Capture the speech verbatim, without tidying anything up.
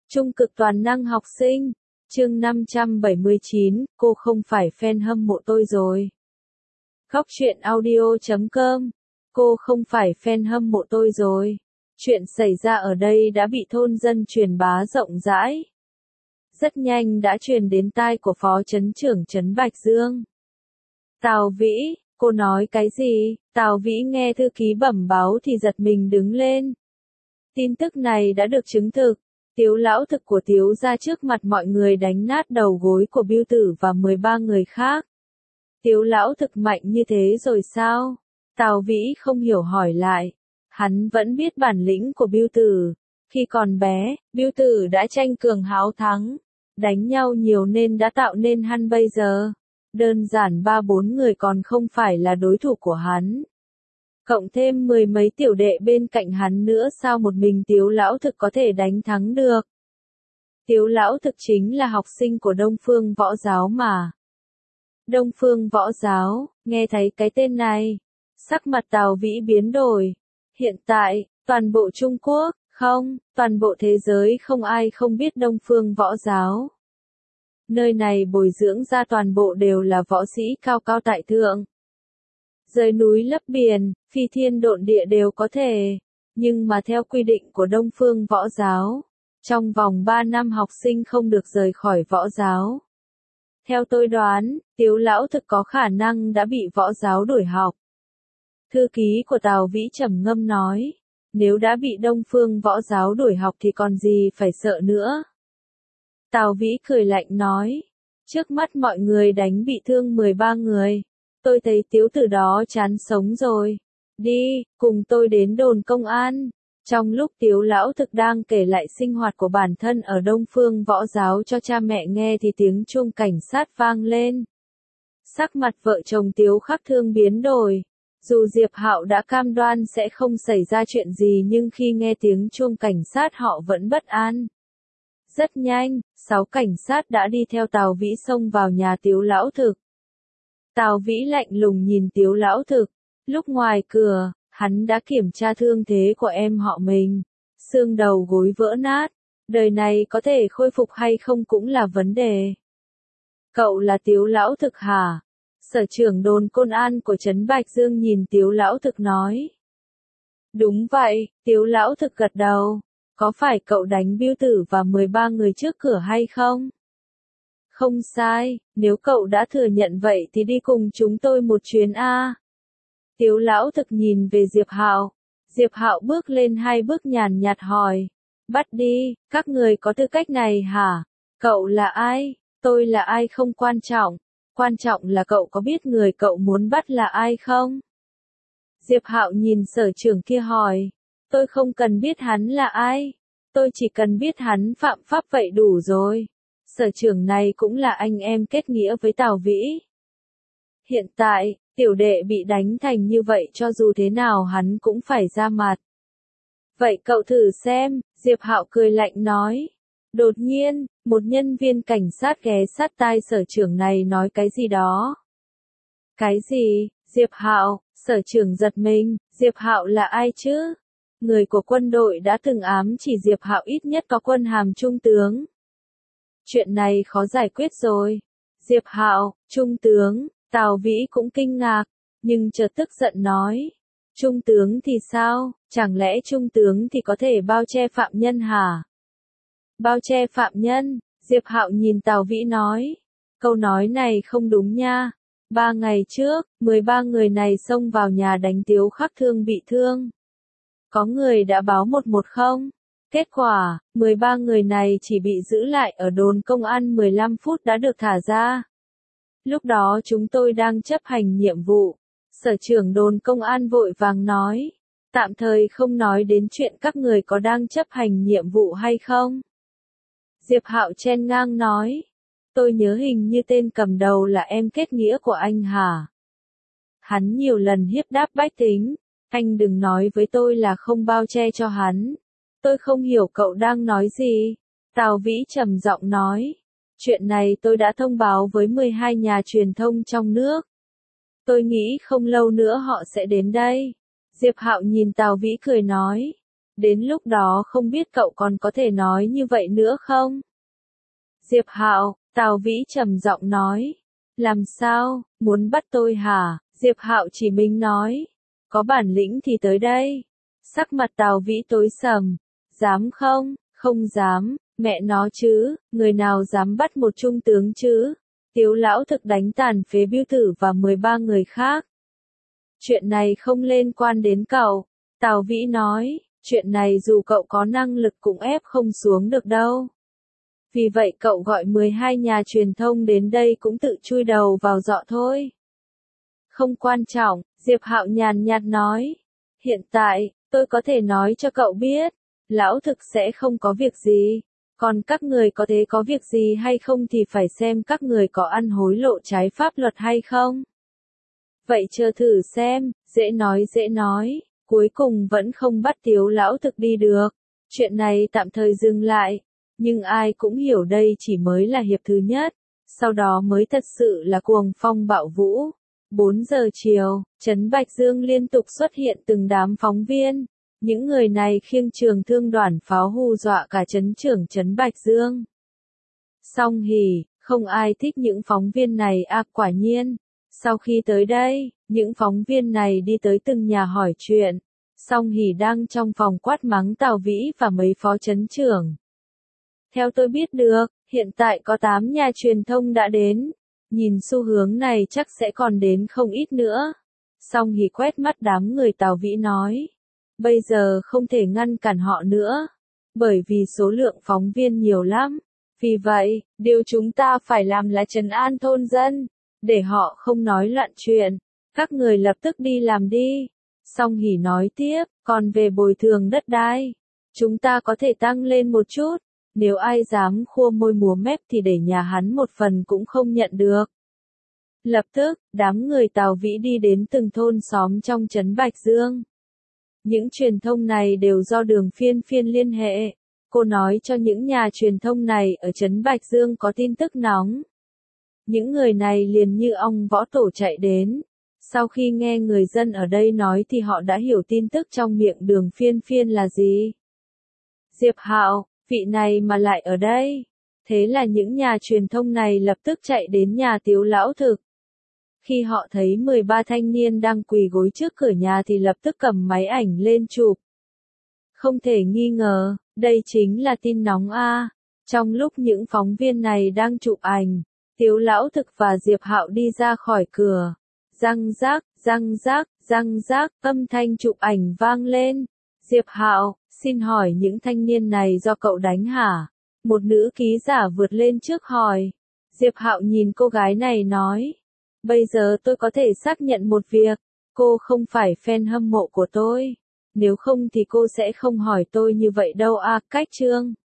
Trung cực toàn năng học sinh, chương năm trăm bảy mươi chín, cô không phải fan hâm mộ tôi rồi. Góc truyện audio chấm com, cô không phải fan hâm mộ tôi rồi. Chuyện xảy ra ở đây đã bị thôn dân truyền bá rộng rãi. Rất nhanh đã truyền đến tai của Phó Trấn trưởng Trấn Bạch Dương. Tào Vĩ, cô nói cái gì? Tào Vĩ nghe thư ký bẩm báo thì giật mình đứng lên. Tin tức này đã được chứng thực. Tiếu lão thực của Tiếu ra trước mặt mọi người đánh nát đầu gối của Bưu Tử và mười ba người khác. Tiếu lão thực mạnh như thế rồi sao? Tào Vĩ không hiểu hỏi lại. Hắn vẫn biết bản lĩnh của Bưu Tử. Khi còn bé, Bưu Tử đã tranh cường háo thắng. Đánh nhau nhiều nên đã tạo nên hắn bây giờ. Đơn giản ba bốn người còn không phải là đối thủ của hắn. Cộng thêm mười mấy tiểu đệ bên cạnh hắn nữa sao một mình Tiếu lão thực có thể đánh thắng được. Tiếu lão thực chính là học sinh của Đông Phương Võ Giáo mà. Đông Phương Võ Giáo, nghe thấy cái tên này. Sắc mặt Tào Vĩ biến đổi. Hiện tại, toàn bộ Trung Quốc, không, toàn bộ thế giới không ai không biết Đông Phương Võ Giáo. Nơi này bồi dưỡng ra toàn bộ đều là võ sĩ cao cao tại thượng. Rời núi lấp biển, phi thiên độn địa đều có thể. Nhưng mà theo quy định của Đông Phương Võ Giáo, trong vòng ba năm học sinh không được rời khỏi võ giáo. Theo tôi đoán, Tiếu lão thực có khả năng đã bị võ giáo đuổi học. Thư ký của Tào Vĩ trầm ngâm nói, nếu đã bị Đông Phương Võ Giáo đuổi học thì còn gì phải sợ nữa. Tào Vĩ cười lạnh nói, trước mắt mọi người đánh bị thương mười ba người. Tôi thấy Tiếu từ đó chán sống rồi. Đi, cùng tôi đến đồn công an. Trong lúc Tiếu lão thực đang kể lại sinh hoạt của bản thân ở Đông Phương Võ Giáo cho cha mẹ nghe thì tiếng chuông cảnh sát vang lên. Sắc mặt vợ chồng Tiếu Khắc Thương biến đổi. Dù Diệp Hạo đã cam đoan sẽ không xảy ra chuyện gì nhưng khi nghe tiếng chuông cảnh sát họ vẫn bất an. Rất nhanh, sáu cảnh sát đã đi theo Tào Vĩ xông vào nhà Tiếu lão thực. Tào Vĩ lạnh lùng nhìn Tiếu lão thực. Lúc ngoài cửa, hắn đã kiểm tra thương thế của em họ mình. Xương đầu gối vỡ nát. Đời này có thể khôi phục hay không cũng là vấn đề. Cậu là Tiếu lão thực hả? Sở trưởng đồn Côn An của Trấn Bạch Dương nhìn Tiếu lão thực nói. Đúng vậy, Tiếu lão thực gật đầu. Có phải cậu đánh Bưu Tử và mười ba người trước cửa hay không? Không sai, nếu cậu đã thừa nhận vậy thì đi cùng chúng tôi một chuyến a. Tiếu lão thực nhìn về Diệp Hạo. Diệp Hạo bước lên hai bước nhàn nhạt hỏi. Bắt đi, các người có tư cách này hả? Cậu là ai? Tôi là ai không quan trọng. Quan trọng là cậu có biết người cậu muốn bắt là ai không? Diệp Hạo nhìn sở trưởng kia hỏi. Tôi không cần biết hắn là ai. Tôi chỉ cần biết hắn phạm pháp vậy đủ rồi. Sở trưởng này cũng là anh em kết nghĩa với Tào Vĩ. Hiện tại, tiểu đệ bị đánh thành như vậy cho dù thế nào hắn cũng phải ra mặt. Vậy cậu thử xem, Diệp Hạo cười lạnh nói. Đột nhiên, một nhân viên cảnh sát ghé sát tai sở trưởng này nói cái gì đó. Cái gì? Diệp Hạo, sở trưởng giật mình, Diệp Hạo là ai chứ? Người của quân đội đã từng ám chỉ Diệp Hạo ít nhất có quân hàm trung tướng. Chuyện này khó giải quyết rồi. Diệp Hạo, trung tướng, Tào Vĩ cũng kinh ngạc, nhưng chợt tức giận nói. Trung tướng thì sao, chẳng lẽ trung tướng thì có thể bao che phạm nhân hả? Bao che phạm nhân, Diệp Hạo nhìn Tào Vĩ nói. Câu nói này không đúng nha. Ba ngày trước, mười ba người này xông vào nhà đánh Tiếu Khắc Thương bị thương. Có người đã báo một một không? Kết quả, mười ba người này chỉ bị giữ lại ở đồn công an mười lăm phút đã được thả ra. Lúc đó chúng tôi đang chấp hành nhiệm vụ. Sở trưởng đồn công an vội vàng nói. Tạm thời không nói đến chuyện các người có đang chấp hành nhiệm vụ hay không. Diệp Hạo chen ngang nói. Tôi nhớ hình như tên cầm đầu là em kết nghĩa của anh hả? Hắn nhiều lần hiếp đáp bách tính. Anh đừng nói với tôi là không bao che cho hắn. Tôi không hiểu cậu đang nói gì. Tào Vĩ trầm giọng nói. Chuyện này tôi đã thông báo với mười hai nhà truyền thông trong nước. Tôi nghĩ không lâu nữa họ sẽ đến đây. Diệp Hạo nhìn Tào Vĩ cười nói. Đến lúc đó không biết cậu còn có thể nói như vậy nữa không? Diệp Hạo, Tào Vĩ trầm giọng nói. Làm sao, muốn bắt tôi hả? Diệp Hạo chỉ mình nói. Có bản lĩnh thì tới đây. Sắc mặt Tào Vĩ tối sầm. Dám không? Không dám, mẹ nó chứ, người nào dám bắt một trung tướng chứ? Tiếu lão thực đánh tàn phế Bưu Tử và mười ba người khác. Chuyện này không liên quan đến cậu. Tào Vĩ nói, chuyện này dù cậu có năng lực cũng ép không xuống được đâu. Vì vậy cậu gọi mười hai nhà truyền thông đến đây cũng tự chui đầu vào giọ thôi. Không quan trọng, Diệp Hạo nhàn nhạt nói. Hiện tại, tôi có thể nói cho cậu biết, lão thực sẽ không có việc gì. Còn các người có thể có việc gì hay không thì phải xem các người có ăn hối lộ trái pháp luật hay không. Vậy chờ thử xem, dễ nói dễ nói, cuối cùng vẫn không bắt Tiếu lão thực đi được. Chuyện này tạm thời dừng lại, nhưng ai cũng hiểu đây chỉ mới là hiệp thứ nhất, sau đó mới thật sự là cuồng phong bạo vũ. bốn giờ chiều, trấn Bạch Dương liên tục xuất hiện từng đám phóng viên. Những người này khiêng trường thương đoàn pháo hù dọa cả trấn trưởng trấn Bạch Dương. Song hỉ, không ai thích những phóng viên này à, quả nhiên. Sau khi tới đây, những phóng viên này đi tới từng nhà hỏi chuyện. Song hỉ đang trong phòng quát mắng Tào Vĩ và mấy phó trấn trưởng. Theo tôi biết được, hiện tại có tám nhà truyền thông đã đến. Nhìn xu hướng này chắc sẽ còn đến không ít nữa. Song hỉ quét mắt đám người Tào Vĩ nói. Bây giờ không thể ngăn cản họ nữa. Bởi vì số lượng phóng viên nhiều lắm. Vì vậy, điều chúng ta phải làm là trấn an thôn dân. Để họ không nói loạn chuyện. Các người lập tức đi làm đi. Song hỉ nói tiếp, còn về bồi thường đất đai. Chúng ta có thể tăng lên một chút. Nếu ai dám khua môi múa mép thì để nhà hắn một phần cũng không nhận được. Lập tức, đám người Tào Vĩ đi đến từng thôn xóm trong trấn Bạch Dương. Những truyền thông này đều do Đường Phiên Phiên liên hệ. Cô nói cho những nhà truyền thông này ở trấn Bạch Dương có tin tức nóng. Những người này liền như ong võ tổ chạy đến. Sau khi nghe người dân ở đây nói thì họ đã hiểu tin tức trong miệng Đường Phiên Phiên là gì. Diệp Hạo, vị này mà lại ở đây. Thế là những nhà truyền thông này lập tức chạy đến nhà Tiếu lão thực. Khi họ thấy mười ba thanh niên đang quỳ gối trước cửa nhà thì lập tức cầm máy ảnh lên chụp. Không thể nghi ngờ, đây chính là tin nóng a. Trong lúc những phóng viên này đang chụp ảnh, Tiếu lão thực và Diệp Hạo đi ra khỏi cửa. Răng rác, răng rác, răng rác, âm thanh chụp ảnh vang lên. Diệp Hạo, xin hỏi những thanh niên này do cậu đánh hả? Một nữ ký giả vượt lên trước hỏi. Diệp Hạo nhìn cô gái này nói. Bây giờ tôi có thể xác nhận một việc. Cô không phải fan hâm mộ của tôi. Nếu không thì cô sẽ không hỏi tôi như vậy đâu à, cách chương.